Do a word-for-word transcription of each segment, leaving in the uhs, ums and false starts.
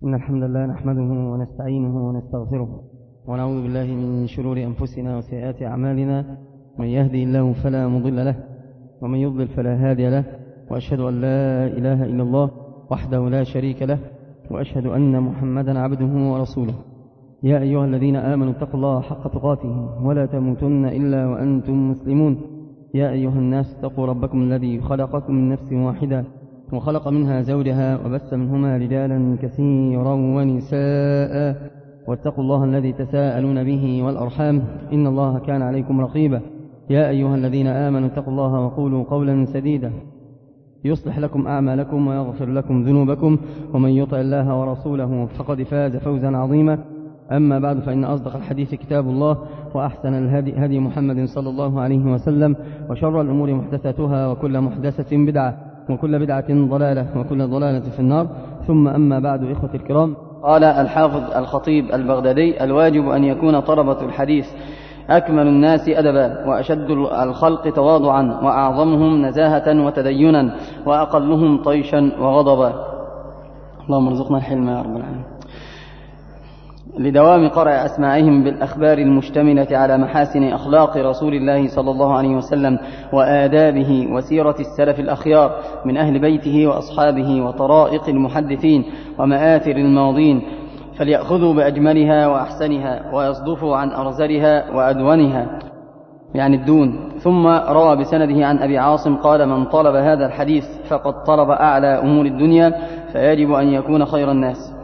إن الحمد لله نحمده ونستعينه ونستغفره ونعوذ بالله من شرور أنفسنا وسيئات أعمالنا. من يهدي الله فلا مضل له ومن يضلل فلا هادي له، وأشهد أن لا إله إلا الله وحده لا شريك له، وأشهد أن محمدا عبده ورسوله. يا أيها الذين آمنوا اتقوا الله حق تقاته ولا تموتن إلا وأنتم مسلمون. يا أيها الناس اتقوا ربكم الذي خلقكم من نفس واحدة وخلق منها زوجها وبث منهما رجالا كثيرا ونساء، واتقوا الله الذي تساءلون به والأرحام إن الله كان عليكم رقيبا. يا أيها الذين آمنوا اتقوا الله وقولوا قولا سديدا يصلح لكم أعمالكم ويغفر لكم ذنوبكم، ومن يطع الله ورسوله فقد فاز فوزا عظيما. أما بعد، فإن أصدق الحديث كتاب الله، وأحسن الهدي هدي محمد صلى الله عليه وسلم، وشر الأمور محدثاتها، وكل محدثة بدعة، وكل بدعة ضلالة، وكل ضلالة في النار. ثم أما بعد، إخوتي الكرام، قال الحافظ الخطيب البغدادي: الواجب أن يكون طلبة الحديث أكمل الناس أدبا، وأشد الخلق تواضعا، وأعظمهم نزاهة وتدينا، وأقلهم طيشا وغضبا. اللهم ارزقنا الحلم يا رب العالمين. لدوام قرع أسماعهم بالأخبار المشتملة على محاسن أخلاق رسول الله صلى الله عليه وسلم وآدابه وسيرة السلف الأخيار من أهل بيته وأصحابه وطرائق المحدثين ومآثر الماضين، فليأخذوا بأجملها وأحسنها، ويصدفوا عن أرزلها وأدونها، يعني الدون. ثم روى بسنده عن أبي عاصم قال: من طلب هذا الحديث فقد طلب أعلى أمور الدنيا، فيجب أن يكون خير الناس.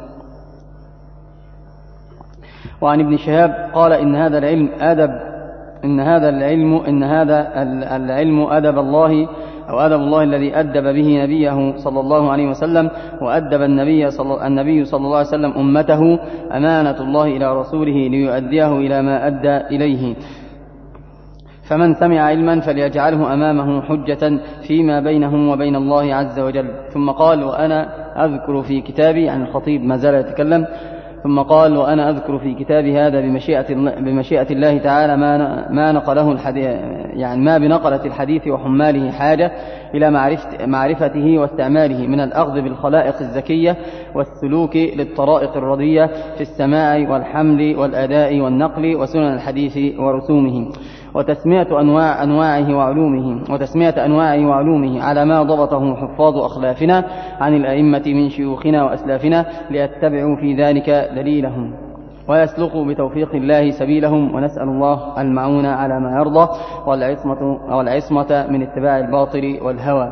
وعن ابن شهاب قال: إن هذا العلم أدب إن هذا العلم إن هذا العلم أدب الله، أو أدب الله الذي أدب به نبيه صلى الله عليه وسلم، وأدب النبي صلى, النبي صلى الله عليه وسلم أمته، أمانة الله إلى رسوله ليؤديه إلى ما أدى إليه. فمن سمع علما فليجعله أمامه حجة فيما بينهم وبين الله عز وجل. ثم قال: وأنا أذكر في كتابي، عن الخطيب ما زال يتكلم، ثم قال: وأنا أذكر في كتابي هذا بمشيئة, بمشيئة الله تعالى ما, ما نقله الحديث، يعني ما بنقلة الحديث وحماله حاجة إلى معرفة معرفته واستعماله من الأخذ بالخلائق الزكية والسلوك للطرائق الرضية في السماع والحمل والأداء والنقل وسنن الحديث ورسومه، وتسمية أنواع أنواعه وعلومه وتسمية أنواعه وعلومه على ما ضبطه حفاظ أخلافنا عن الأئمة من شيوخنا وأسلافنا، ليتبعوا في ذلك دليلهم ويسلكوا بتوفيق الله سبيلهم، ونسأل الله المعون على ما يرضى والعصمة, والعصمة من اتباع الباطل والهوى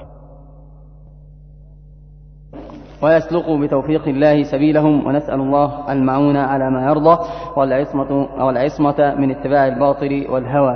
ويسلكوا بتوفيق الله سبيلهم ونسأل الله المعون على ما يرضى والعصمة, والعصمة من اتباع الباطل والهوى.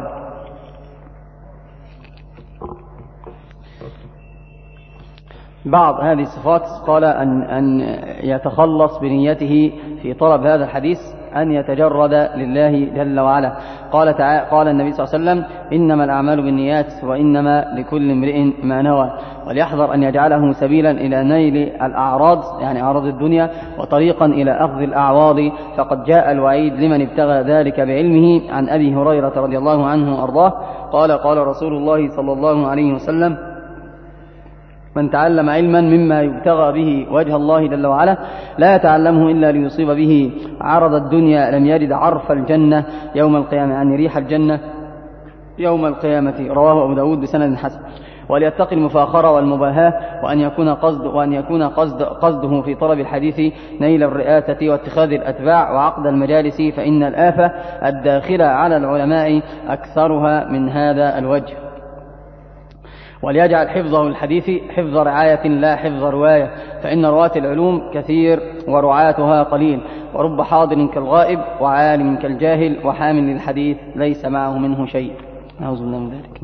بعض هذه الصفات قال أن, أن يتخلص بنيته في طلب هذا الحديث أن يتجرد لله جل وعلا. قال, قال النبي صلى الله عليه وسلم: إنما الأعمال بالنيات وإنما لكل امرئ ما نوى. وليحذر أن يجعله سبيلا إلى نيل الأعراض، يعني أعراض الدنيا، وطريقا إلى أخذ الأعواض، فقد جاء الوعيد لمن ابتغى ذلك بعلمه. عن أبي هريرة رضي الله عنه وأرضاه قال: قال رسول الله صلى الله عليه وسلم: من تعلم علما مما يبتغى به وجه الله جل وعلا لا يتعلمه إلا ليصيب به عرض الدنيا لم يجد عرف الجنة يوم القيامة، يعني ريح الجنة يوم القيامة. رواه أبو داود بسند حسن. وليتقي المفاخرة والمباهاة، وأن يكون قصد وأن يكون قصد قصده في طلب الحديث نيل الرئاسة واتخاذ الأتباع وعقد المجالس، فإن الآفة الداخلة على العلماء أكثرها من هذا الوجه. وليجعل حفظه الحديث حفظ رعاية لا حفظ رواية، فإن رواة العلوم كثير ورعاتها قليل، ورب حاضر كالغائب وعالم كالجاهل، وحامل للحديث ليس معه منه شيء. نعوذ بالله من ذلك.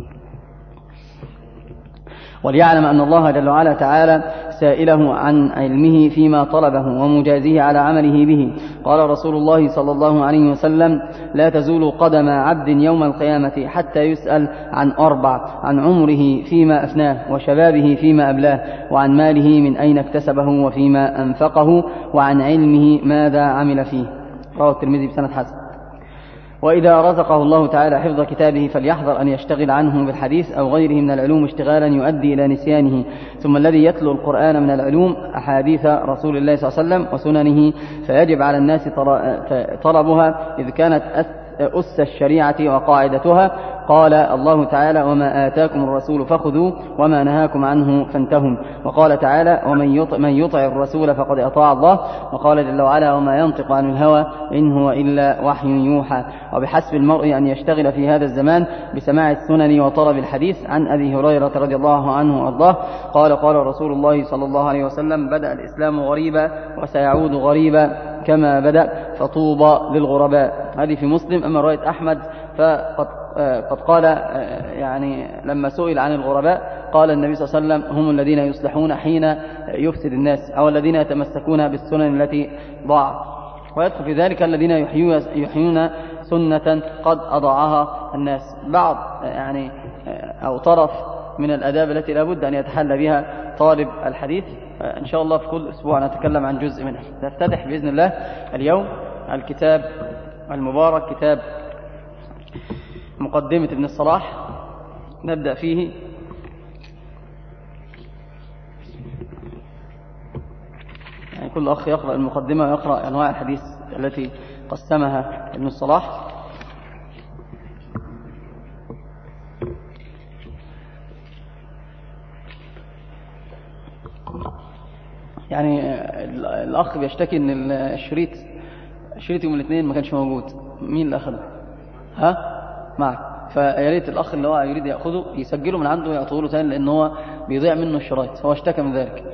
وليعلم أن الله جل وعلا تعالى سائله عن علمه فيما طلبه ومجازيه على عمله به. قال رسول الله صلى الله عليه وسلم: لا تزول قدم عبد يوم القيامة حتى يسأل عن أربع: عن عمره فيما أفناه، وشبابه فيما أبلاه، وعن ماله من أين اكتسبه وفيما أنفقه، وعن علمه ماذا عمل فيه. رواه الترمذي بسند حسن. وإذا رزقه الله تعالى حفظ كتابه فليحذر أن يشتغل عنه بالحديث أو غيره من العلوم اشتغالا يؤدي إلى نسيانه. ثم الذي يتلو القرآن من العلوم أحاديث رسول الله صلى الله عليه وسلم وسننه، فيجب على الناس طلبها إذ كانت أس الشريعة وقاعدتها. قال الله تعالى: وما آتاكم الرسول فخذوه وما نهاكم عنه فانتهوا. وقال تعالى: ومن يطع, من يطع الرسول فقد أطاع الله. وقال جل وعلا: وما ينطق عن الهوى إن هو إلا وحي يوحى. وبحسب المرء أن يشتغل في هذا الزمان بسماع السنن وطلب الحديث. عن أبي هريرة رضي الله عنه وأرضاه قال: قال رسول الله صلى الله عليه وسلم: بدأ الإسلام غريبا وسيعود غريبا كما بدأ فطوبى للغرباء. هذه في مسلم. أما رواية أحمد فقد قد قال يعني لما سئل عن الغرباء قال النبي صلى الله عليه وسلم: هم الذين يصلحون حين يفسد الناس، أو الذين يتمسكون بالسنن التي ضاعت. ويدخل في ذلك الذين يحيون سنة قد أضاعها الناس. بعض يعني أو طرف من الأداب التي لا بد أن يتحلى بها طالب الحديث. إن شاء الله في كل أسبوع نتكلم عن جزء منها. نفتتح بإذن الله اليوم الكتاب المبارك، كتاب مقدمة ابن الصلاح. نبدأ فيه يعني كل أخ يقرأ المقدمة ويقرأ أنواع الحديث التي قسمها ابن الصلاح. يعني الأخ بيشتكي أن الشريط الشريط يوم الاثنين ما كانش موجود. مين اللي أخذه؟ ها؟ معك. فيا ريت الأخ اللي هو يريد يأخذه يسجله من عنده ويعطوه له ثاني، لأن هو بيضيع منه الشرايط. هو اشتكى من ذلك.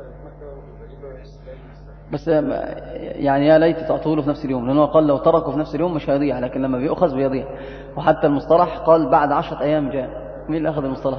بس يعني يا ليت تعطوه له في نفس اليوم، لأنه قال لو تركه في نفس اليوم مش هيضيع، لكن لما بيأخذ بيضيع. وحتى المصطلح قال بعد عشرة أيام جاء. مين اللي أخذ المصطلح؟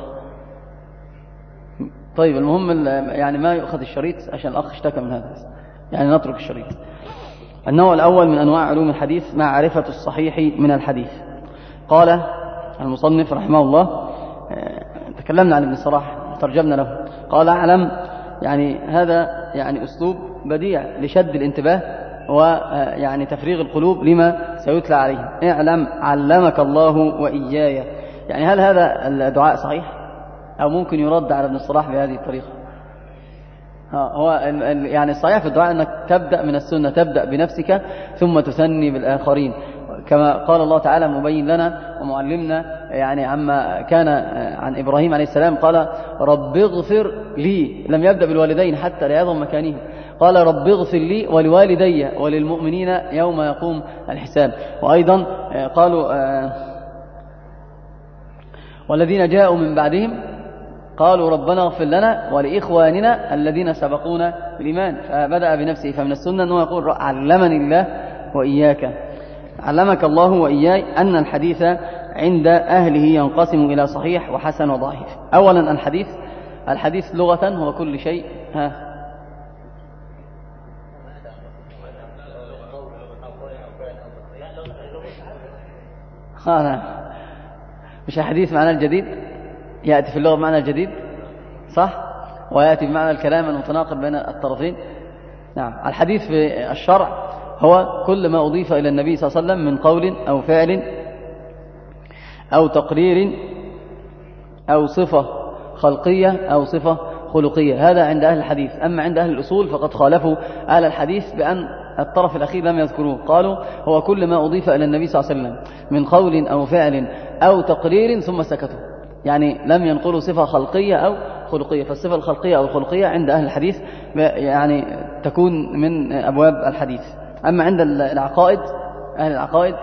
طيب المهم يعني ما يأخذ الشريط عشان الأخ اشتكى من هذا، يعني نترك الشريط. النوع الأول من أنواع علوم الحديث معرفة الصحيح من الحديث. قال المصنف رحمه الله، تكلمنا عن ابن الصلاح ترجمنا له. قال: أعلم، يعني هذا يعني أسلوب بديع لشد الانتباه ويعني تفريغ القلوب لما سيتلى عليه. اعلم علمك الله وإياي. يعني هل هذا الدعاء صحيح أو ممكن يرد على ابن الصلاح بهذه الطريقة؟ هو يعني الصحيح في الدعاء أنك تبدأ من السنة، تبدأ بنفسك ثم تثني بالآخرين، كما قال الله تعالى مبين لنا ومعلمنا يعني عما كان عن إبراهيم عليه السلام. قال: رب اغفر لي. لم يبدأ بالوالدين حتى لا يعظم مكانه. قال: رب اغفر لي ولوالدي وللمؤمنين يوم يقوم الحساب. وأيضا قالوا: والذين جاءوا من بعدهم قالوا ربنا اغفر لنا ولإخواننا الذين سبقونا بالإيمان. فبدأ بنفسه. فمن السنة أنه يقول: علمني الله وإياك. علمك الله وإياي أن الحديث عند أهله ينقسم إلى صحيح وحسن وضعيف. أولا الحديث الحديث لغة هو كل شيء. ها ها مش الحديث معنى الجديد، يأتي في اللغة بمعنى الجديد صح، ويأتي بمعنى الكلام المتناقض بين الطرفين. نعم. الحديث في الشرع هو كل ما أضيف إلى النبي صلى الله عليه وسلم من قول أو فعل أو تقرير أو صفة خلقية أو صفة خلقية. هذا عند أهل الحديث. أما عند أهل الأصول فقد خالفوا أهل الحديث بأن الطرف الأخير لم يذكروه. قالوا هو كل ما أضيف إلى النبي صلى الله عليه وسلم من قول أو فعل أو تقرير ثم سكتوا، يعني لم ينقلوا صفة خلقية أو خلقية. فالصفة الخلقية أو الخلقية عند أهل الحديث يعني تكون من أبواب الحديث. أما عند العقائد أهل العقائد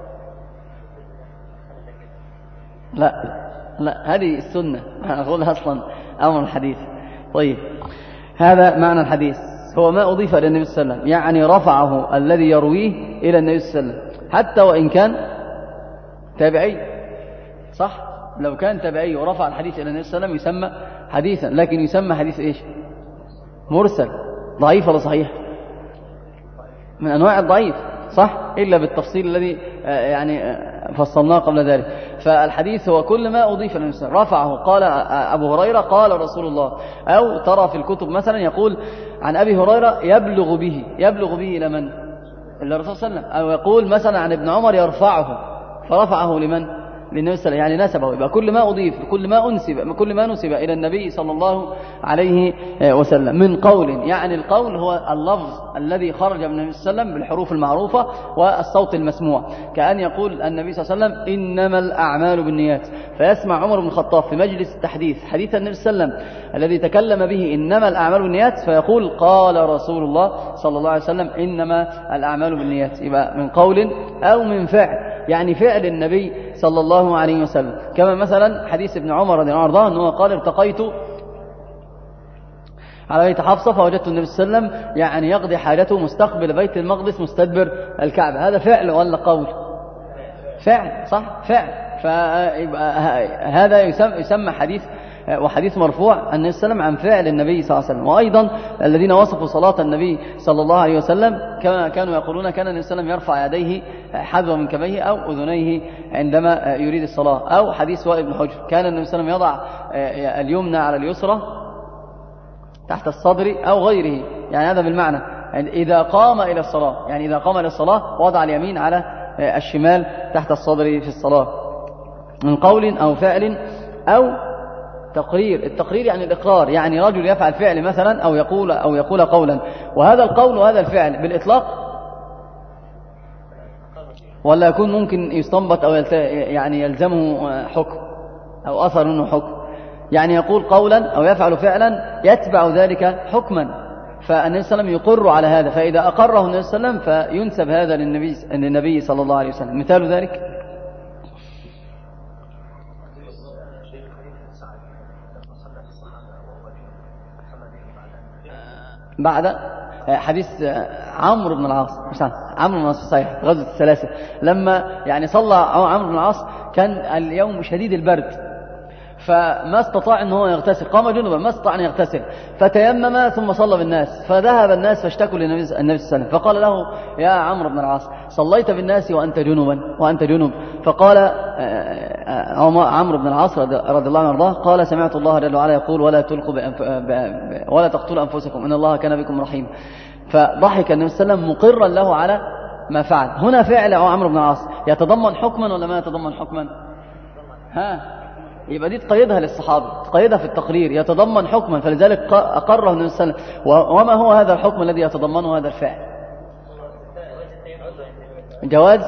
لا لا هذه السنة أقولها أصلا أمر الحديث. طيب هذا معنى الحديث، هو ما أضيف إلى النبي صلى الله عليه وسلم، يعني رفعه الذي يرويه إلى النبي صلى الله عليه وسلم حتى وإن كان تابعي. صح؟ لو كان تابعي ورفع الحديث إلى النبي صلى الله عليه وسلم يسمى حديثا، لكن يسمى حديث إيش؟ مرسل. ضعيف ولا صحيح؟ من أنواع الضعيف صح، إلا بالتفصيل الذي يعني فصلناه قبل ذلك. فالحديث هو كل ما أضيف إلى النبي صلى الله عليه وسلم، رفعه قال أبو هريرة قال رسول الله، أو ترى في الكتب مثلا يقول عن أبي هريرة يبلغ به. يبلغ به إلى من؟ إلا الرسول صلى الله عليه وسلم. أو يقول مثلا عن ابن عمر يرفعه فرفعه لمن؟ للنبي صلى الله عليه وسلم، يعني نسبه. يبقى كل ما أضيف كل ما أنسب كل ما نسب إلى النبي صلى الله عليه وسلم من قول، يعني القول هو اللفظ الذي خرج من النبي صلى الله عليه وسلم بالحروف المعروفة والصوت المسموع، كأن يقول النبي صلى الله عليه وسلم إنما الأعمال بالنيات، فيسمع عمر بن الخطاب في مجلس التحديث حديث النبي صلى الله عليه وسلم الذي تكلم به إنما الأعمال بالنيات، فيقول قال رسول الله صلى الله عليه وسلم إنما الأعمال بالنيات. يبقى من قول أو من فعل، يعني فعل النبي صلى الله عليه وسلم. كما مثلا حديث ابن عمر رضي الله عنه أنه قال ارتقيت على بيت حفصة فوجدت النبي صلى الله عليه وسلم يعني يقضي حاجته مستقبل بيت المقدس مستدبر الكعبة. هذا فعل ولا قول؟ فعل، صح، فعل. فهذا يسمى حديث وحديث مرفوع النبي صلى الله عليه وسلم عن فعل النبي صلى الله عليه وسلم. وأيضا الذين وصفوا صلاة النبي صلى الله عليه وسلم كما كانوا يقولون كان النبي صلى الله عليه وسلم يرفع يديه حذو من كبيه أو أذنيه عندما يريد الصلاة. أو حديث وائل بن حجر كان النبي صلى الله عليه وسلم يضع اليمنى على اليسرى تحت الصدر أو غيره، يعني هذا بالمعنى يعني إذا قام إلى الصلاة، يعني إذا قام إلى الصلاة وضع اليمين على الشمال تحت الصدر في الصلاة، من قول أو فعل أو تقرير. التقرير يعني الإقرار، يعني رجل يفعل فعل مثلا أو يقول أو يقول قولا، وهذا القول وهذا الفعل بالإطلاق ولا يكون ممكن يستنبط أو يعني يلزمه حكم أو أثر منه حكم، يعني يقول قولا أو يفعل فعلا يتبع ذلك حكما، فالنبي صلى الله عليه وسلم يقر على هذا، فإذا أقره النبي صلى الله عليه وسلم فينسب هذا للنبي للنبي صلى الله عليه وسلم. مثال ذلك بعد حديث عمرو بن العاص، عمرو بن العاص صحيح غزوة الثلاثة، لما يعني صلى عمرو بن العاص كان اليوم شديد البرد فما استطاع ان هو يغتسل، قام جنبا ما استطاع ان يغتسل فتيمم ثم صلى بالناس، فذهب الناس فاشتكوا للنبي صلى الله عليه وسلم فقال له يا عمرو بن العاص صليت بالناس وانت جنبا وانت جنب، فقال عمرو بن العاص رضي الله عنه وارضاه قال سمعت الله جل وعلا يقول ولا تلقوا بأنف... ب... ولا تقتلوا انفسكم ان الله كان بكم رحيما، فضحك النبي صلى الله عليه وسلم مقرا له على ما فعل. هنا فعل عمرو بن العاص يتضمن حكما ولا ما يتضمن حكما؟ ها يبقى دي تقيدها للصحابة، تقيدها في التقرير يتضمن حكما، فلذلك أقره النبي صلى الله عليه وسلم. وما هو هذا الحكم الذي يتضمنه هذا الفعل؟ جواز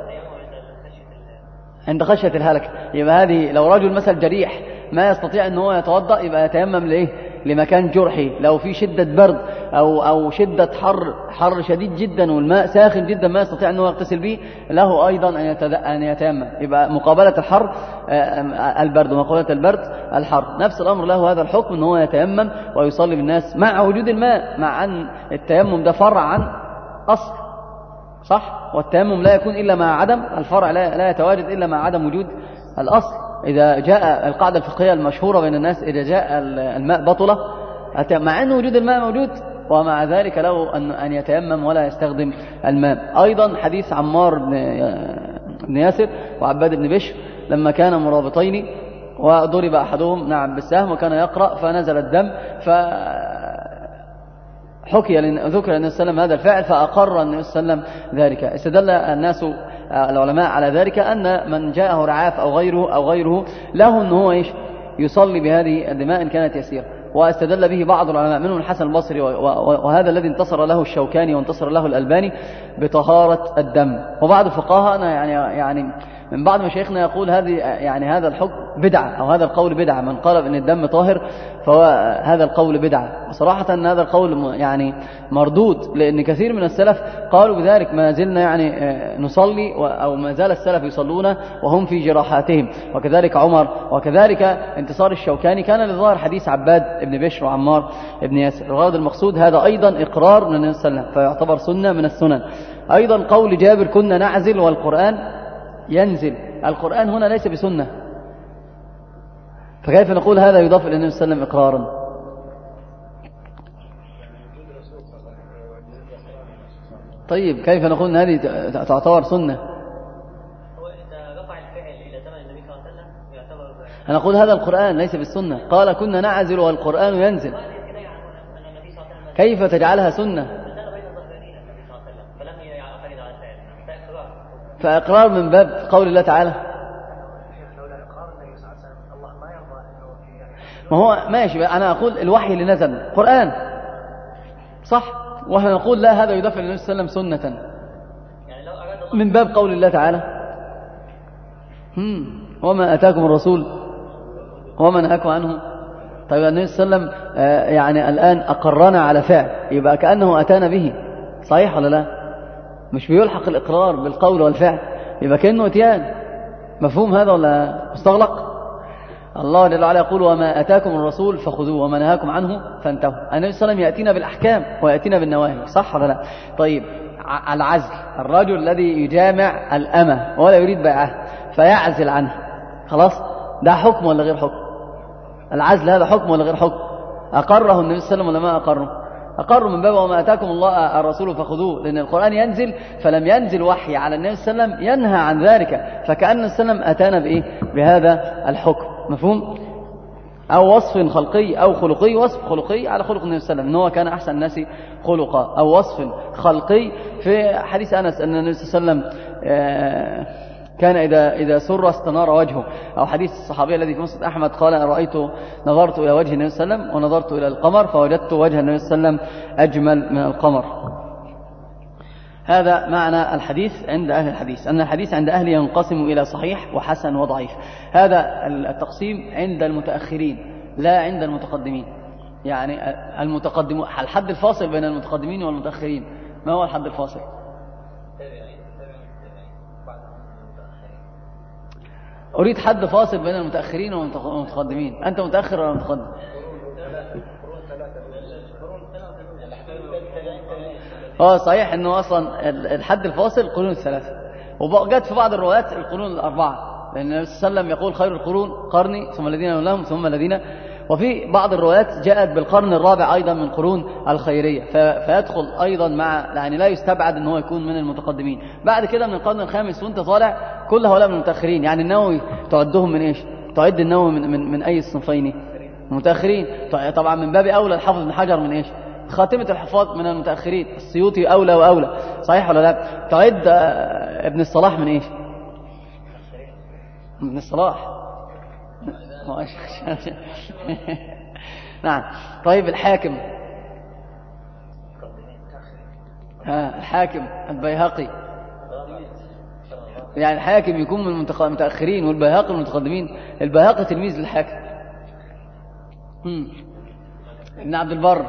عند خشية الهلكة. يبقى هذه لو رجل مثل جريح ما يستطيع ان هو يتوضأ يبقى يتيمم لإيه؟ لمكان جرحي. لو في شدة برد أو أو شدة حر حر شديد جدا والماء ساخن جدا ما يستطيع أنه يغتسل به له أيضا أن يتيمم. يبقى مقابلة الحر البرد ومقابلة البرد الحر، نفس الأمر له هذا الحكم أنه يتيمم ويصلي بالناس مع وجود الماء، مع أن التيمم ده فرع عن أصل، صح؟ والتيمم لا يكون إلا مع عدم الفرع، لا, لا يتواجد إلا مع عدم وجود الأصل. إذا جاء القاعدة الفقهية المشهورة بين الناس إذا جاء الماء بطلة، مع أن وجود الماء موجود ومع ذلك له أن يتيمم ولا يستخدم الماء. أيضا حديث عمار بن ياسر وعباد بن بشر لما كان مرابطين وضرب أحدهم نعم بالسهم وكان يقرأ فنزل الدم، فحكي ذكر النبي صلى الله عليه وسلم هذا الفعل فأقر النبي صلى الله عليه وسلم ذلك. استدل الناس العلماء على ذلك أن من جاءه رعاف أو غيره أو غيره له أنه هو إيش يصلي بهذه الدماء إن كانت يسيرة. واستدل به بعض العلماء منهم الحسن البصري وهذا الذي انتصر له الشوكاني وانتصر له الألباني بطهارة الدم. وبعض الفقهاء يعني يعني من بعض مشايخنا يقول هذه يعني هذا الحكم بدعة أو هذا القول بدعة، من قال بأن الدم طاهر فهو هذا القول بدعة. وصراحة أن هذا القول يعني مردود، لأن كثير من السلف قالوا بذلك، ما زلنا يعني نصلي أو ما زال السلف يصلون وهم في جراحاتهم، وكذلك عمر وكذلك انتصار الشوكاني كان لظاهر حديث عباد ابن بشر وعمار ابن ياسر. الغرض المقصود هذا أيضا إقرار من النبي صلى الله عليه وسلم فيعتبر سنة من السنن. أيضا قول جابر كنا نعزل والقرآن ينزل، القرآن هنا ليس بسنة، فكيف نقول هذا يضاف إلى النبي صلى الله عليه وسلم إقرارا؟ طيب كيف نقول أن هذه تعتبر سنة؟ نقول هذا القرآن ليس بالسنة، قال كنا نعزل والقرآن ينزل، كيف تجعلها سنة؟ فإقرار من باب قول الله تعالى. ما هو ماشي، أنا أقول الوحي اللي نزل قرآن صح، وإحنا نقول لا، هذا يدافع للنبي صلى الله عليه وسلم سنة من باب قول الله تعالى هم وما أتاكم الرسول وما نهاكم عنه. طيب النبي صلى الله عليه وسلم آه يعني الآن أقرنا على فعل، يبقى كأنه أتانا به، صحيح ولا لا؟ مش بيلحق الإقرار بالقول والفعل، يبقى كأنه اتيان. مفهوم هذا ولا مستغلق؟ الله جل وعلا يقول وما أتاكم الرسول فخذوه وما نهاكم عنه فانتهوا. النبي صلى الله عليه وسلم يأتينا بالأحكام ويأتينا بالنواهي، صح ولا لا؟ طيب العزل، الرجل الذي يجامع الأمة ولا يريد بيعها فيعزل عنها، خلاص ده حكم ولا غير حكم؟ العزل هذا حكم ولا غير حكم؟ أقره النبي صلى الله عليه وسلم ولا ما أقره؟ أقروا من باب وما أتاكم الله الرسول فخذوه، لأن القرآن ينزل فلم ينزل وحي على النبي صلى الله عليه وسلم ينهى عن ذلك، فكأن النبي صلى الله عليه وسلم أتانا بإيه؟ بهذا الحكم. مفهوم؟ أو وصف خلقي أو خلقي، وصف خلقي على خلق النبي صلى الله عليه وسلم أنه كان أحسن الناس خلقا، أو وصف خلقي في حديث أنس أن النبي صلى الله عليه وسلم كان إذا إذا سر استنار وجهه، أو حديث الصحابي الذي في مسند أحمد قال رأيت نظرت إلى وجه النبي صلى الله عليه وسلم ونظرت إلى القمر فوجدت وجه النبي صلى الله عليه وسلم أجمل من القمر. هذا معنى الحديث عند أهل الحديث، أن الحديث عند أهل ينقسم إلى صحيح وحسن وضعيف. هذا التقسيم عند المتأخرين لا عند المتقدمين. يعني المتقدمون، الحد الفاصل بين المتقدمين والمتأخرين ما هو الحد الفاصل؟ أريد حد فاصل بين المتأخرين والمتقدمين. أنت متأخر ولا متقدم؟ اه صحيح انه اصلا الحد الفاصل القرون الثلاثه، وجت في بعض الروايات القرون الاربعه، لان النبي صلى الله عليه وسلم يقول خير القرون قرني ثم الذين يلونهم ثم الذين، وفي بعض الروايات جاءت بالقرن الرابع ايضا من القرون الخيريه، فيدخل ايضا مع، يعني لا يستبعد ان هو يكون من المتقدمين. بعد كده من القرن الخامس وانت طالع كل هؤلاء من المتاخرين. يعني النووي تعدهم من ايش؟ تعد النووي من من, من اي الصنفين؟ متاخرين. طبعا من باب اولى الحافظ بن حجر من ايش؟ خاتمة الحفاظ من المتأخرين. السيوطي أولى وأولى، صحيح ولا لا؟ تعد ابن الصلاح من إيش؟ ابن الصلاح نعم. طيب الحاكم، ها الحاكم البيهقي، يعني الحاكم يكون من المتأخرين والبيهقي من المتقدمين. البيهقي تلميذ للحاكم. ابن عبد البر.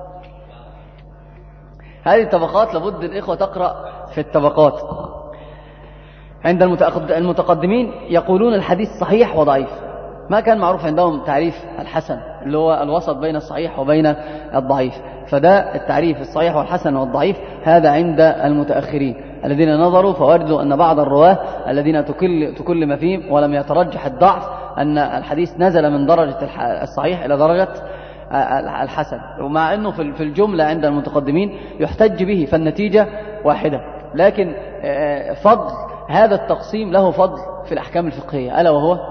هذه الطبقات لابد الإخوة تقرأ في الطبقات. عند المتقدمين يقولون الحديث صحيح وضعيف، ما كان معروف عندهم تعريف الحسن اللي هو الوسط بين الصحيح وبين الضعيف، فده التعريف الصحيح والحسن والضعيف هذا عند المتأخرين الذين نظروا فوجدوا أن بعض الرواه الذين تكل, تكل ما فيهم ولم يترجح الضعف أن الحديث نزل من درجة الصحيح إلى درجة الحسن، ومع أنه في الجملة عند المتقدمين يحتج به، فالنتيجة واحدة. لكن فضل هذا التقسيم له فضل في الأحكام الفقهية، ألا وهو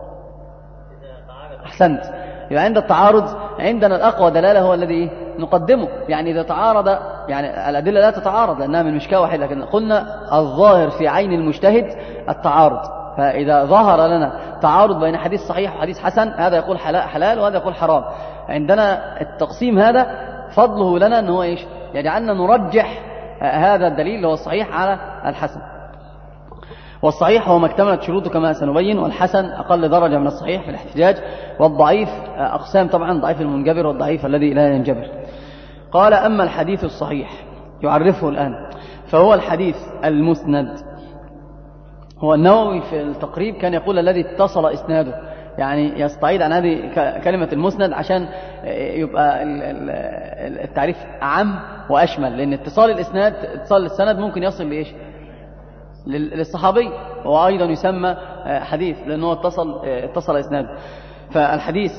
أحسنت. يعني عند التعارض عندنا الأقوى دلالة هو الذي نقدمه. يعني إذا تعارض، يعني الأدلة لا تتعارض لأنها من مشكاة واحدة، لكن قلنا الظاهر في عين المجتهد التعارض، فإذا ظهر لنا تعارض بين حديث صحيح وحديث حسن هذا يقول حلال وهذا يقول حرام. عندنا التقسيم هذا فضله لنا أنه إيش؟ يجعلنا نرجح هذا الدليل اللي هو الصحيح على الحسن. والصحيح هو ما اكتملت شروطه كما سنبين، والحسن أقل درجة من الصحيح في الاحتجاج، والضعيف أقسام طبعا، ضعيف المنجبر والضعيف الذي لا ينجبر. قال أما الحديث الصحيح يعرفه الآن، فهو الحديث المسند. هو النووي في التقريب كان يقول الذي اتصل إسناده، يعني يستعيد عن هذه كلمة المسند عشان يبقى التعريف أعم وأشمل، لأن اتصال الإسناد، اتصال السند ممكن يصل لإيش؟ للصحابي، وأيضا يسمى حديث لأنه اتصل اتصل إسناده. فالحديث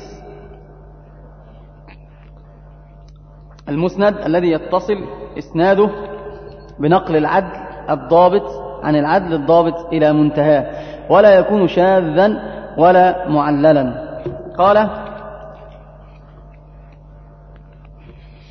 المسند الذي يتصل إسناده بنقل العدل الضابط عن العدل الضابط إلى منتهاه، ولا يكون شاذا ولا معللا. قال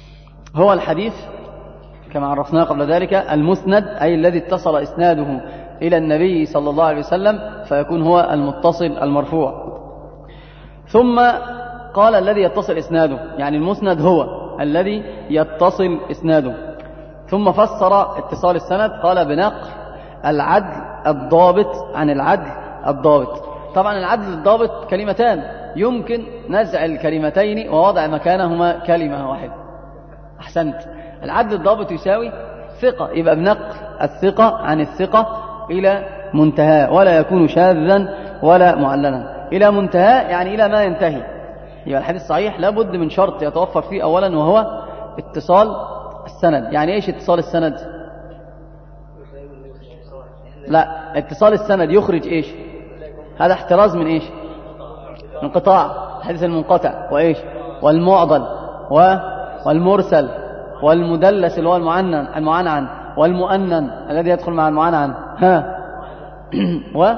هو الحديث كما عرفناه قبل ذلك المسند، أي الذي اتصل إسناده إلى النبي صلى الله عليه وسلم فيكون هو المتصل المرفوع. ثم قال الذي يتصل إسناده، يعني المسند هو الذي يتصل إسناده. ثم فسر اتصال السند قال بنقل العدل الضابط عن العدل الضابط. طبعا العدل الضابط كلمتان يمكن نزع الكلمتين ووضع مكانهما كلمة واحدة. أحسنت. العدل الضابط يساوي ثقة، يبقى بنقل الثقة عن الثقة إلى منتهى، ولا يكون شاذا ولا معللا. إلى منتهى يعني إلى ما ينتهي. يبقى الحديث الصحيح لابد من شرط يتوفر فيه أولا وهو اتصال السند. يعني إيش اتصال السند؟ لا، اتصال السند يخرج إيش؟ هذا احتراز من إيش؟ انقطاع الحديث المنقطع، وإيش؟ والمعضل والمرسل والمدلس اللي هو المعنن المعنعن والمؤنن الذي يدخل مع المعنعن. ها و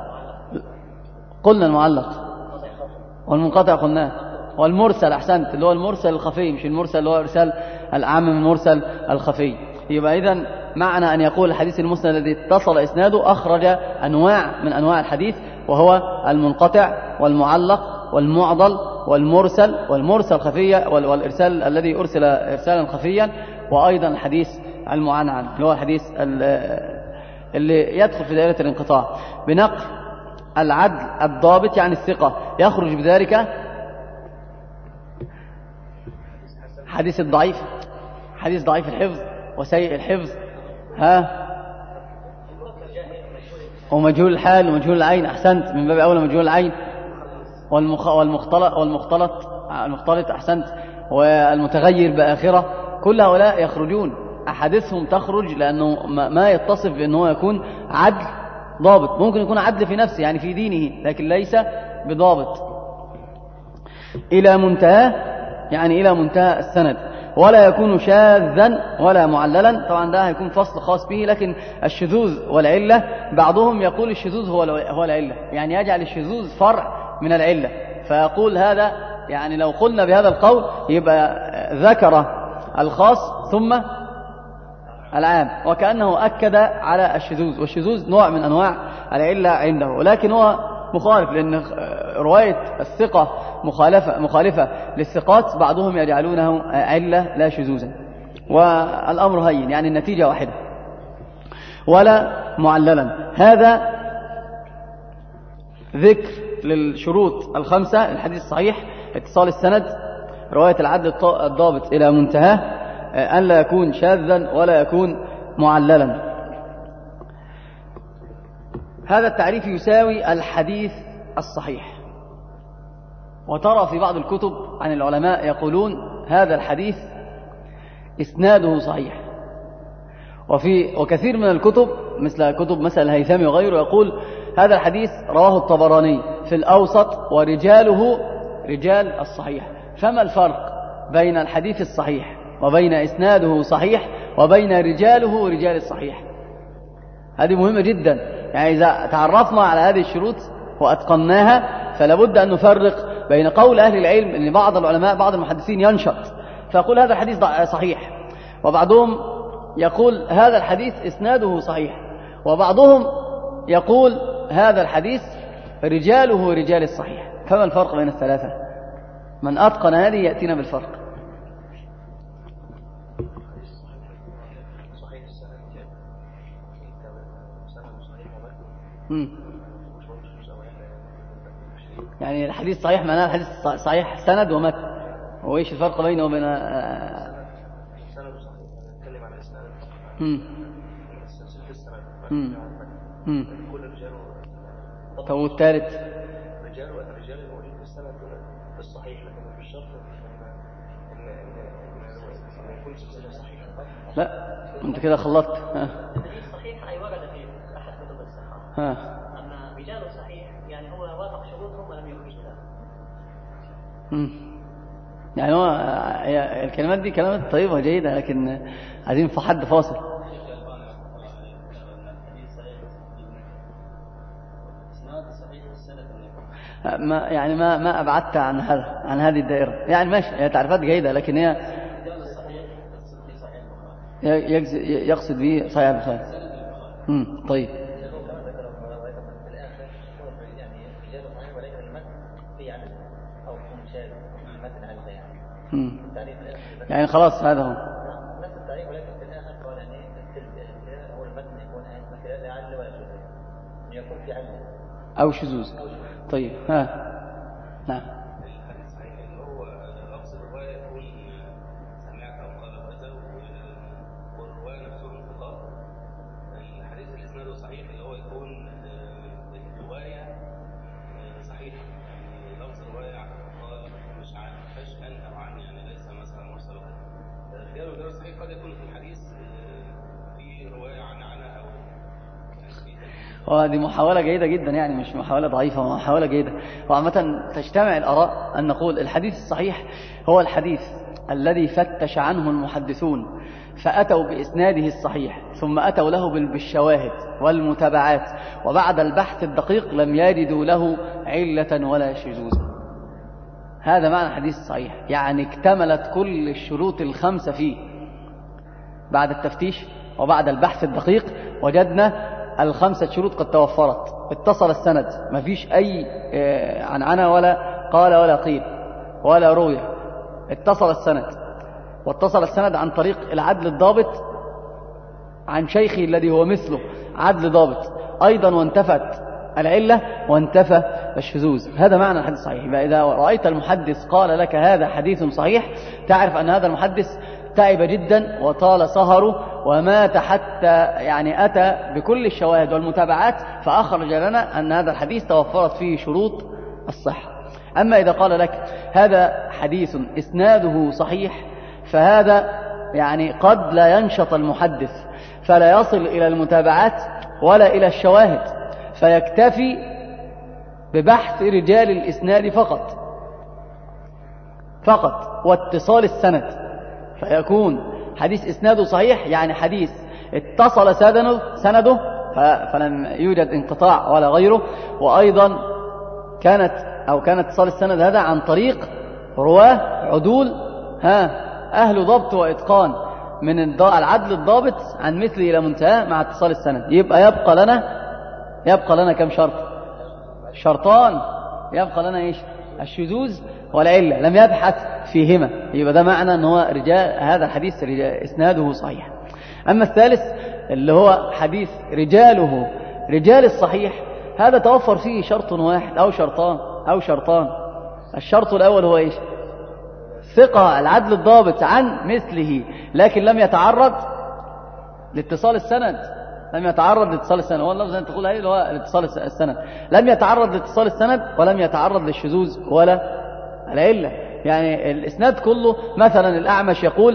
قلنا المعلق والمنقطع قلناه، والمرسل. أحسنت، اللي هو المرسل الخفي، مش المرسل اللي هو إرسال الأعم من المرسل الخفي. يبقى إذن معنى أن يقول الحديث المسند الذي اتصل إسناده أخرج أنواع من أنواع الحديث، وهو المنقطع والمعلق والمعضل والمرسل والمرسل خفية والإرسال الذي أرسل إرسالا خفيا، وأيضا الحديث المعنعن اللي هو الحديث اللي يدخل في دائرة الانقطاع. بنقل العدل الضابط يعني الثقة، يخرج بذلك حديث الضعيف، حديث ضعيف الحفظ وسيء الحفظ، ها ومجهول الحال ومجهول العين. أحسنت، من باب أولى مجهول العين والمخ... والمختلط والمختلط المختلط. أحسنت، والمتغير بآخرة. كل هؤلاء يخرجون، أحاديثهم تخرج لأنه ما يتصف بأنه يكون عدل ضابط. ممكن يكون عدل في نفسه يعني في دينه، لكن ليس بضابط. إلى منتهى يعني إلى منتهى السند، ولا يكون شاذا ولا معللا. طبعا ده هيكون فصل خاص به، لكن الشذوذ والعلة بعضهم يقول الشذوذ هو هو العلة، يعني يجعل الشذوذ فرع من العلة، فيقول هذا يعني لو قلنا بهذا القول يبقى ذكر الخاص ثم العام، وكأنه أكد على الشذوذ، والشذوذ نوع من أنواع العلة عنده، ولكن هو مخالف، لأن رواية الثقة مخالفة, مخالفة للثقات بعضهم يجعلونه علة لا شذوذا، والأمر هين يعني النتيجة واحدة. ولا معللا، هذا ذكر للشروط الخمسة الحديث الصحيح: اتصال السند، رواية العدل الضابط إلى منتهاه، أن لا يكون شاذا ولا يكون معللا. هذا التعريف يساوي الحديث الصحيح. وترى في بعض الكتب عن العلماء يقولون هذا الحديث إسناده صحيح، وفي وكثير من الكتب مثل كتب مثل الهيثمي وغيره يقول هذا الحديث رواه الطبراني في الأوسط ورجاله رجال الصحيح. فما الفرق بين الحديث الصحيح وبين إسناده صحيح وبين رجاله رجال الصحيح؟ هذه مهمة جدا، يعني إذا تعرفنا على هذه الشروط وأتقناها فلابد أن نفرق بين قول أهل العلم أن بعض العلماء بعض المحدثين ينشط فيقول هذا الحديث صحيح، وبعضهم يقول هذا الحديث إسناده صحيح، وبعضهم يقول هذا الحديث رجاله رجال الصحيح. فما الفرق بين الثلاثة؟ من أتقن هذه يأتينا بالفرق. مم. يعني الحديث صحيح معناه الحديث صحيح سند ومتن، وإيش الفرق بينه وبين سند صحيح؟ نتكلم عن الإسناد. امم سلسلة السند. امم كل رجال. طب والثالث؟ رجال والرجال الموجودين في السند في الصحيح، لكن في الشرط ان ان يكون سلسلة صحيحة. لا انت كده خلطت. ها الحديث صحيح أي ورد في أحد كتب الصحة. ها أما رجال صحيح يعني هو وافق شروطهم ولم يخرج لها. امم يعني هو الكلمات دي كلمات طيبة جيدة، لكن عايزين في حد فاصل. ما يعني ما ما ابعدت عن هذا عن هذه الدائرة، يعني ماشي هي تعريفات جيدة، لكن هي يقصد به صحيح البخاري. امم طيب يعني خلاص هذا هو. نفس التعريف، ولكن في الآخر قال أن الابتلاء أو المتن يكون مثلا لا عل ولا شذوذ، أن يكون في علة أو شذوذ. طيب ها نعم. الحديث صحيح اللي هو لفظ الرواية يكون سمعت أو قال كذا والرواية نفسهم انتقاد. الحديث اللي اسناده صحيح اللي هو يكون الرواية صحيحة، يعني لفظ الرواية قال مش عن فش أن أو عن، يعني ليس مثلا مرسل وكذا. الرجال والرجال الصحيح قد يكون في الحديث في رواية عن عنها أو وهذه محاولة جيدة جدا، يعني مش محاولة ضعيفة، محاولة جيدة. وعامة تجتمع الآراء أن نقول الحديث الصحيح هو الحديث الذي فتش عنه المحدثون فأتوا بإسناده الصحيح، ثم أتوا له بالشواهد والمتابعات، وبعد البحث الدقيق لم يجدوا له علة ولا شذوذا. هذا معنى الحديث الصحيح، يعني اكتملت كل الشروط الخمسة فيه. بعد التفتيش وبعد البحث الدقيق وجدنا الخمسة شروط قد توفرت. اتصل السند، ما فيش أي عنعنة ولا قال ولا قيل ولا روي. اتصل السند، واتصل السند عن طريق العدل الضابط عن شيخه الذي هو مثله عدل ضابط أيضا، وانتفت العلة وانتفى الشذوذ. هذا معنى الحديث الصحيح. إذا رأيت المحدث قال لك هذا حديث صحيح، تعرف أن هذا المحدث تعب جدا وطال سهره ومات حتى يعني أتى بكل الشواهد والمتابعات فأخرج لنا أن هذا الحديث توفرت فيه شروط الصحة. أما إذا قال لك هذا حديث إسناده صحيح، فهذا يعني قد لا ينشط المحدث فلا يصل إلى المتابعات ولا إلى الشواهد، فيكتفي ببحث رجال الإسناد فقط فقط واتصال السند، فيكون حديث إسناده صحيح، يعني حديث اتصل سنده فلم يوجد انقطاع ولا غيره، وأيضا كانت أو كانت اتصال السند هذا عن طريق رواه عدول ها أهل ضبط وإتقان من العدل الضابط عن مثله إلى منتهى مع اتصال السند. يبقى يبقى لنا يبقى لنا كم شرط؟ شرطان. يبقى لنا إيش؟ الشذوذ والعلة، لم يبحث فيهما. يبقى ده معنى أن هو رجال هذا الحديث رجال إسناده صحيح. أما الثالث اللي هو حديث رجاله رجال الصحيح، هذا توفر فيه شرط واحد أو شرطان أو شرطان. الشرط الأول هو إيش؟ ثقة العدل الضابط عن مثله، لكن لم يتعرض لاتصال السند لم يتعرض لاتصال السند هو اللفظ أن تقول هذه هو اتصال السند لم يتعرض لاتصال السند ولم يتعرض للشذوذ ولا العلة. يعني الإسناد كله مثلا الأعمش يقول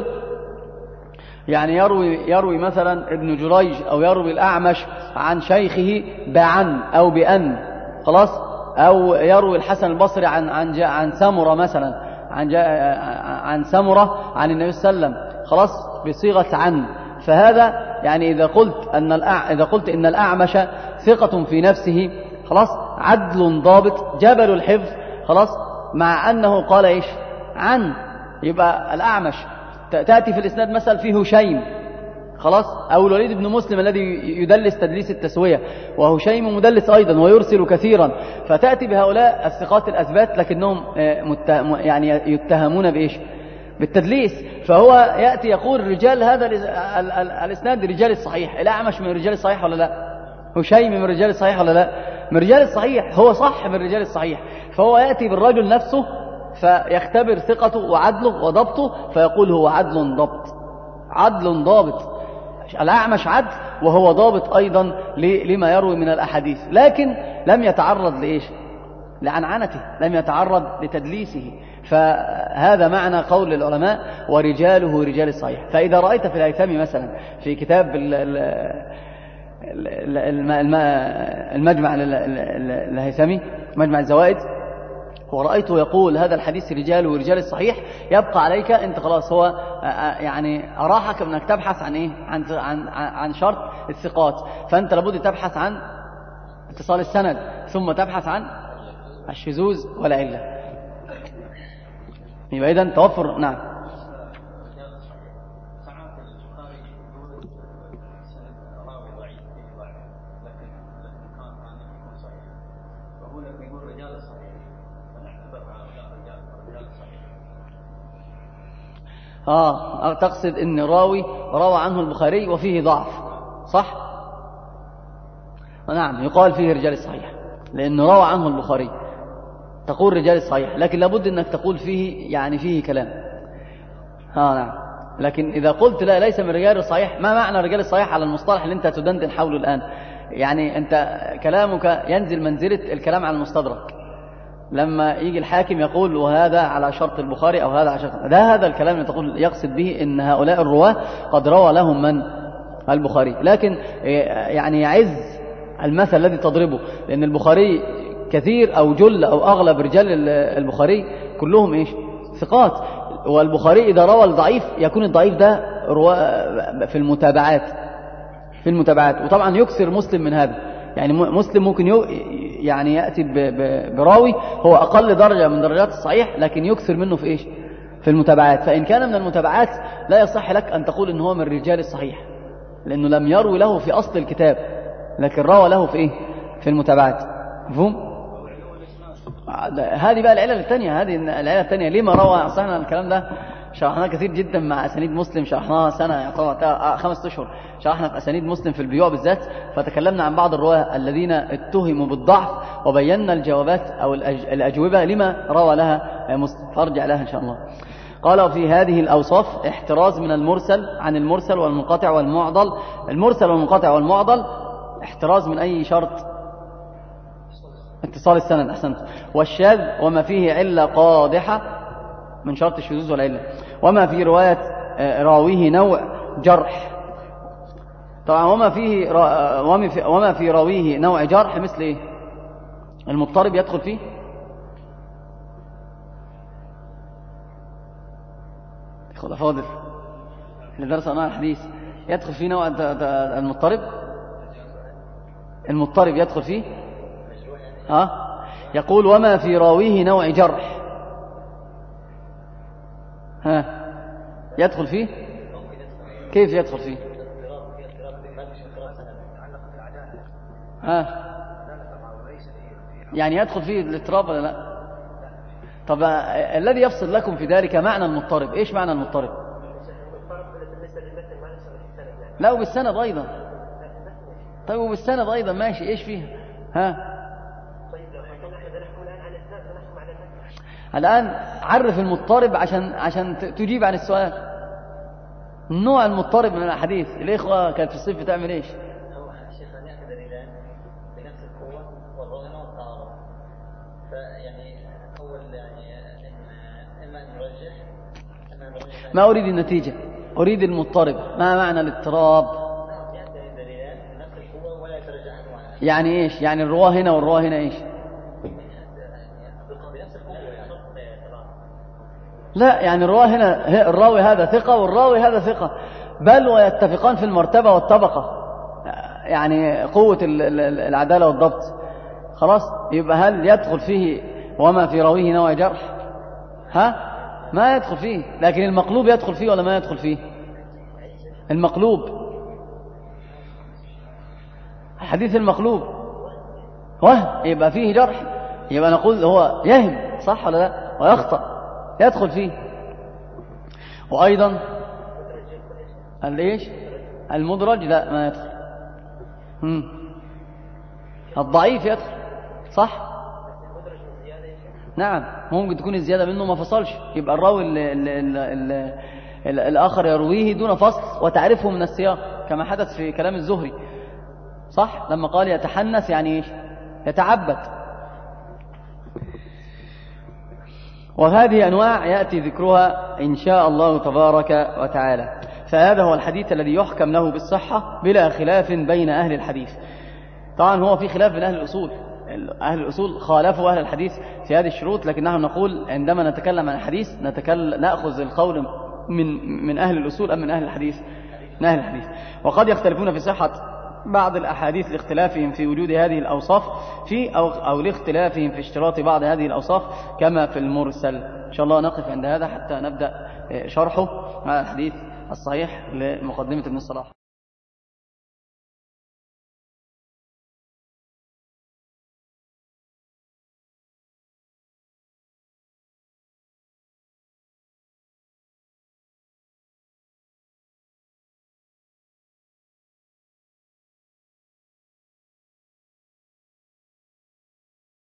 يعني يروي يروي مثلا ابن جريج أو يروي الأعمش عن شيخه بعن أو بأن، خلاص، أو يروي الحسن البصري عن عن عن سمرة مثلا عن عن سمرة عن النبي صلى الله عليه وسلم، خلاص، بصيغة عن. فهذا يعني إذا قلت أن الأع... إذا قلت إن الأعمش ثقة في نفسه، خلاص، عدل ضابط جبل الحفظ، خلاص، مع أنه قال إيش عن، يبقى الأعمش تأتي في الإسناد مثل فيه هشيم، خلاص، أو الوليد بن مسلم الذي يدلس تدليس التسوية، وهشيم مدلس أيضا ويرسل كثيرا، فتأتي بهؤلاء الثقات الأثبات لكنهم مت... يعني يتهمون بإيش؟ بالتدليس. فهو يأتي يقول رجال هذا الإسناد رجال الصحيح. الأعمش من رجال الصحيح ولا لا؟ هشيم من رجال الصحيح ولا لا؟ من رجال الصحيح، هو صح من رجال الصحيح. فهو يأتي بالرجل نفسه فيختبر ثقته وعدله وضبطه فيقول هو عدل ضبط عدل ضابط. الأعمش عدل وهو ضابط أيضا لما يروي من الأحاديث، لكن لم يتعرض لإيش؟ لعنعنته، لم يتعرض لتدليسه. فهذا معنى قول العلماء ورجاله رجال الصحيح. فإذا رأيت في الهيثمي مثلا في كتاب المجمع الهيثمي مجمع الزوائد، ورأيته يقول هذا الحديث رجاله ورجال الصحيح، يبقى عليك أنت خلاص هو يعني أراحك أنك تبحث عن إيه؟ عن عن عن شرط الثقات. فأنت لابد تبحث عن اتصال السند ثم تبحث عن الشذوذ والعلة. يبقى إذن توفر. نعم. آه تقصد إن راوي روى عنه البخاري وفيه ضعف، صح؟ نعم، يقال فيه رجال الصحيح لأنه روى عنه البخاري، تقول رجال الصحيح، لكن لابد أنك تقول فيه يعني فيه كلام. ها نعم. لكن إذا قلت لا ليس من رجال الصحيح، ما معنى رجال الصحيح على المصطلح اللي أنت تدندن حوله الآن؟ يعني أنت كلامك ينزل منزلة الكلام على المستدرك، لما يجي الحاكم يقول وهذا على شرط البخاري أو هذا على شرط، ده هذا الكلام اللي تقول يقصد به إن هؤلاء الرواة قد روى لهم من البخاري. لكن يعني يعز المثل الذي تضربه، لأن البخاري كثير أو جل أو أغلب رجال البخاري كلهم إيش؟ ثقات، والبخاري إذا روى الضعيف يكون الضعيف ده في المتابعات في المتابعات وطبعا يكثر مسلم من هذا. يعني مسلم ممكن يعني يأتي براوي هو أقل درجة من درجات الصحيح، لكن يكثر منه في إيش؟ في المتابعات. فإن كان من المتابعات لا يصح لك أن تقول إن هو من رجال الصحيح، لأنه لم يروي له في أصل الكتاب، لكن روى له في إيه؟ في المتابعات. مفهوم؟ هذه بقى العلة الثانية، هذه العلة الثانية ليه ما روى. صحنا الكلام ده شرحناه كثير جدا مع أسانيد مسلم، شرحناها سنة يعتبر خمس أشهر، شرحنا في أسانيد مسلم في البيوع بالذات، فتكلمنا عن بعض الرواة الذين اتهموا بالضعف وبينا الجوابات أو الأجوبة لما روى لها مسلم، فارجع لها إن شاء الله. قال في هذه الأوصاف احتراز من المرسل عن المرسل والمنقطع والمعضل. المرسل والمنقطع والمعضل احتراز من أي شرط؟ اتصال السند، أحسنت. والشاذ وما فيه علة قادحة من شرط الشذوذ والعلة، وما في رواية راويه نوع جرح. طبعا وما فيه را... وما في راويه نوع جرح مثل ايه؟ المضطرب يدخل فيه؟ يدخل فاضل اللي درس عنها الحديث يدخل فيه نوع المضطرب؟ المضطرب يدخل فيه؟ ها؟ يقول وما في راويه نوع جرح، ها يدخل فيه؟ كيف يدخل فيه؟ ها يعني يدخل فيه الاضطراب ولا لا؟ طب الذي يفصل لكم في ذلك معنى المضطرب، ايش معنى المضطرب؟ لا وبالسند ايضا. طيب وبالسند ايضا ماشي، ايش فيها؟ ها الآن عرف المضطرب عشان عشان تجيب عن السؤال. نوع المضطرب من الحديث. الإخوة كانت في الصيف بتعمل إيش؟ هو الشيخ أن يأخذ الرجال بنفس القوة والرغم والتعارض، فيعني أول يعني إما أن نرجح إما أن نرجح. ما أريد النتيجة، أريد المضطرب. ما معنى الاضطراب؟ يأخذ الرجال بنفس القوة ولا يترجح عنه. يعني إيش؟ يعني الرواه هنا والرواه هنا إيش؟ لا يعني الرواه هنا الراوي هذا ثقة والراوي هذا ثقة، بل ويتفقان في المرتبة والطبقة، يعني قوة العدالة والضبط. خلاص، يبقى هل يدخل فيه وما في راويه نوع جرح؟ ها ما يدخل فيه. لكن المقلوب يدخل فيه ولا ما يدخل فيه؟ المقلوب، حديث المقلوب وهم يبقى فيه جرح، يبقى نقول هو يهم، صح ولا لا؟ ويخطأ، يدخل فيه. وأيضا الايش؟ المدرج لا ما يدخل. مم. الضعيف يدخل، صح؟ نعم، ممكن تكون الزيادة منه ما فصلش، يبقى الراوي ال ال ال ال ال الآخر يرويه دون فصل وتعرفه من السياق، كما حدث في كلام الزهري، صح؟ لما قال يتحنث يعني ايش؟ يتعبد. وهذه أنواع يأتي ذكرها إن شاء الله تبارك وتعالى. فهذا هو الحديث الذي يحكم له بالصحة بلا خلاف بين أهل الحديث. طبعا هو في خلاف بين أهل الأصول، أهل الأصول خالفوا أهل الحديث في هذه الشروط، لكن نحن نقول عندما نتكلم عن الحديث نتكلم نأخذ القول من من أهل الأصول أم من أهل الحديث؟ من أهل الحديث. وقد يختلفون في صحة بعض الأحاديث لاختلافهم في وجود هذه الأوصاف في أو, أو لاختلافهم في اشتراط بعض هذه الأوصاف كما في المرسل. إن شاء الله نقف عند هذا حتى نبدأ شرحه مع الحديث الصحيح لمقدمة ابن الصلاح.